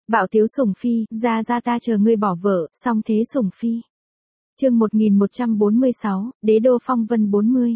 Bạo tiếu sủng phi, ra ta chờ ngươi bỏ vợ, xong thế sủng phi. Chương 1146, Đế đô phong vân 40.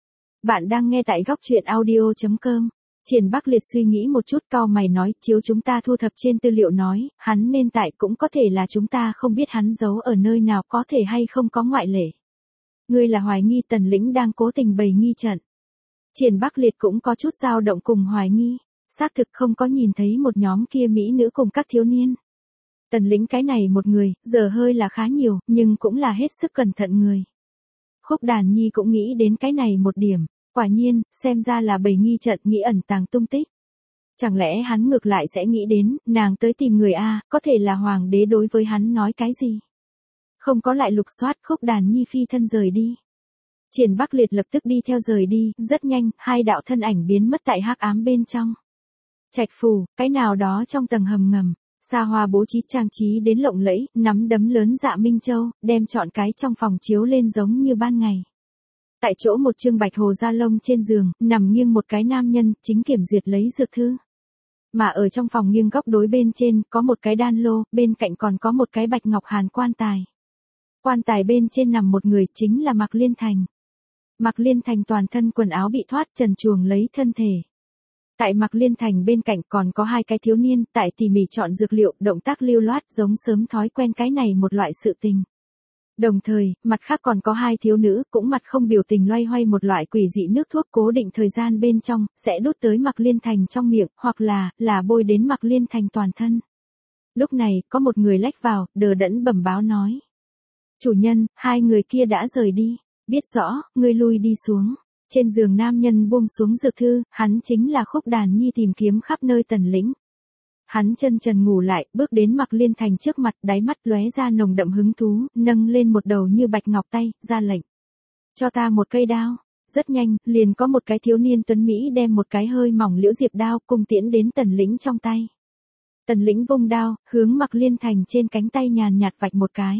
Bạn đang nghe tại góc truyện audio.com. Triển Bắc Liệt suy nghĩ một chút cau mày nói, chiếu chúng ta thu thập trên tư liệu nói, hắn nên tại cũng có thể là chúng ta không biết hắn giấu ở nơi nào, có thể hay không có ngoại lệ. Ngươi là hoài nghi Tần Lĩnh đang cố tình bày nghi trận. Triển Bắc Liệt cũng có chút dao động cùng hoài nghi, xác thực không có nhìn thấy một nhóm kia mỹ nữ cùng các thiếu niên. Tần Lĩnh cái này một người, giờ hơi là khá nhiều, nhưng cũng là hết sức cẩn thận người. Khúc Đàn Nhi cũng nghĩ đến cái này một điểm, quả nhiên, xem ra là bày nghi trận nghĩ ẩn tàng tung tích. Chẳng lẽ hắn ngược lại sẽ nghĩ đến, nàng tới tìm người A, có thể là hoàng đế đối với hắn nói cái gì? Không có lại lục soát, Khúc Đàn Nhi phi thân rời đi. Triển Bắc Liệt lập tức đi theo rời đi, rất nhanh, hai đạo thân ảnh biến mất tại hắc ám bên trong. Trạch phủ, cái nào đó trong tầng hầm ngầm, xa hoa bố trí trang trí đến lộng lẫy, nắm đấm lớn dạ Minh Châu, đem trọn cái trong phòng chiếu lên giống như ban ngày. Tại chỗ một trương bạch hồ da lông trên giường, nằm nghiêng một cái nam nhân, chính kiểm duyệt lấy dược thư. Mà ở trong phòng nghiêng góc đối bên trên, có một cái đan lô, bên cạnh còn có một cái bạch ngọc hàn quan tài. Quan tài bên trên nằm một người, chính là Mạc Liên Thành. Mạc Liên Thành toàn thân quần áo bị thoát trần truồng lấy thân thể. Tại Mạc Liên Thành bên cạnh còn có hai cái thiếu niên, tại tỉ mỉ chọn dược liệu, động tác lưu loát giống sớm thói quen cái này một loại sự tình. Đồng thời, mặt khác còn có hai thiếu nữ, cũng mặt không biểu tình loay hoay một loại quỷ dị nước thuốc cố định thời gian bên trong, sẽ đút tới Mạc Liên Thành trong miệng, hoặc là bôi đến Mạc Liên Thành toàn thân. Lúc này, có một người lách vào, đờ đẫn bẩm báo nói. Chủ nhân, hai người kia đã rời đi. Biết rõ, ngươi lui đi xuống. Trên giường nam nhân buông xuống dược thư, hắn chính là Khúc Đàn Nhi tìm kiếm khắp nơi Tần Lĩnh. Hắn chân trần ngủ lại, bước đến Mạc Liên Thành trước mặt, đáy mắt lóe ra nồng đậm hứng thú, nâng lên một đầu như bạch ngọc tay, ra lệnh. Cho ta một cây đao. Rất nhanh, liền có một cái thiếu niên tuấn Mỹ đem một cái hơi mỏng liễu diệp đao cung tiễn đến Tần Lĩnh trong tay. Tần Lĩnh vung đao, hướng Mạc Liên Thành trên cánh tay nhàn nhạt vạch một cái.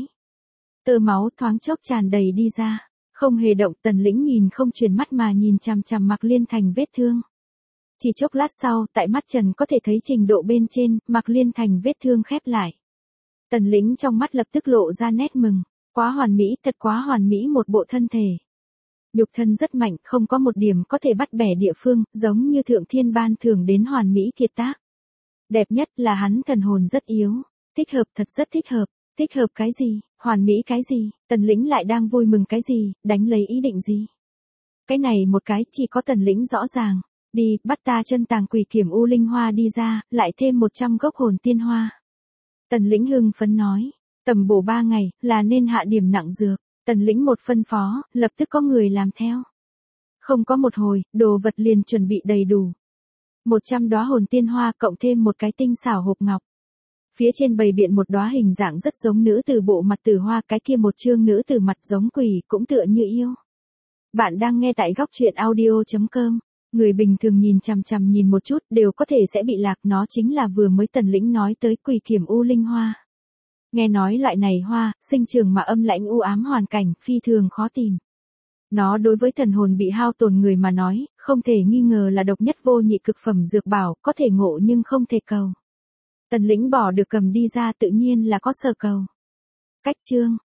Tơ máu thoáng chốc tràn đầy đi ra. Không hề động, Tần Lĩnh nhìn không chuyển mắt mà nhìn chằm chằm Mạc Liên Thành vết thương. Chỉ chốc lát sau, tại mắt trần có thể thấy trình độ bên trên, Mạc Liên Thành vết thương khép lại. Tần Lĩnh trong mắt lập tức lộ ra nét mừng, quá hoàn mỹ, thật quá hoàn mỹ một bộ thân thể. Nhục thân rất mạnh, không có một điểm có thể bắt bẻ địa phương, giống như thượng thiên ban thưởng đến hoàn mỹ kiệt tác. Đẹp nhất là hắn thần hồn rất yếu, thích hợp, thật rất thích hợp. Thích hợp cái gì, hoàn mỹ cái gì, Tần Lĩnh lại đang vui mừng cái gì, đánh lấy ý định gì. Cái này một cái chỉ có Tần Lĩnh rõ ràng. Đi, bắt ta chân tàng quỷ kiểm u linh hoa đi ra, lại thêm 100 gốc hồn tiên hoa. Tần Lĩnh hưng phấn nói, tầm bổ 3 ngày, là nên hạ điểm nặng dược. Tần Lĩnh một phân phó, lập tức có người làm theo. Không có một hồi, đồ vật liền chuẩn bị đầy đủ. 100 đóa hồn tiên hoa cộng thêm một cái tinh xảo hộp ngọc. Phía trên bày biện một đóa hình dạng rất giống nữ tử bộ mặt tử hoa, cái kia một chương nữ tử mặt giống quỷ, cũng tựa như yêu. Bạn đang nghe tại góc truyện audio.com. Người bình thường nhìn chằm chằm nhìn một chút đều có thể sẽ bị lạc, nó chính là vừa mới Tần Lĩnh nói tới quỷ kiểm u linh hoa. Nghe nói loại này hoa, sinh trường mà âm lãnh u ám hoàn cảnh, phi thường khó tìm. Nó đối với thần hồn bị hao tổn người mà nói, không thể nghi ngờ là độc nhất vô nhị cực phẩm dược bảo, có thể ngộ nhưng không thể cầu. Tần Lĩnh bỏ được cầm đi ra tự nhiên là có sở cầu. Cách chương,